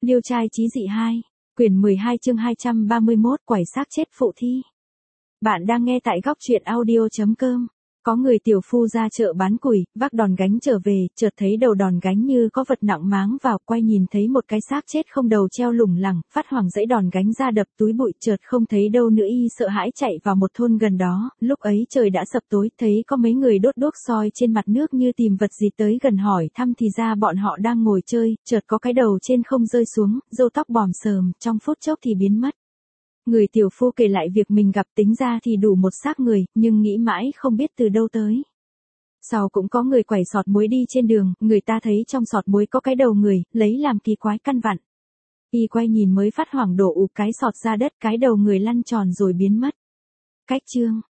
Liêu trai chí dị 2, quyển 12 chương 231 quẩy xác chết phụ thi. Bạn đang nghe tại góc truyện audio.com. Có người tiểu phu ra chợ bán củi, vác đòn gánh trở về, chợt thấy đầu đòn gánh như có vật nặng máng vào, quay nhìn thấy một cái xác chết không đầu treo lủng lẳng, phát hoảng giãy đòn gánh ra đập túi bụi, chợt không thấy đâu nữa, y sợ hãi chạy vào một thôn gần đó. Lúc ấy trời đã sập tối, thấy có mấy người đốt đuốc soi trên mặt nước như tìm vật gì, tới gần hỏi thăm thì ra bọn họ đang ngồi chơi, chợt có cái đầu trên không rơi xuống, râu tóc bòm xờm, trong phút chốc thì biến mất. Người tiểu phu kể lại việc mình gặp, tính ra thì đủ một xác người, nhưng nghĩ mãi không biết từ đâu tới. Sau cũng có người quẩy sọt muối đi trên đường, người ta thấy trong sọt muối có cái đầu người, lấy làm kỳ quái căn vặn. Y quay nhìn mới phát hoảng, đổ ụp cái sọt ra đất, cái đầu người lăn tròn rồi biến mất. Cách chương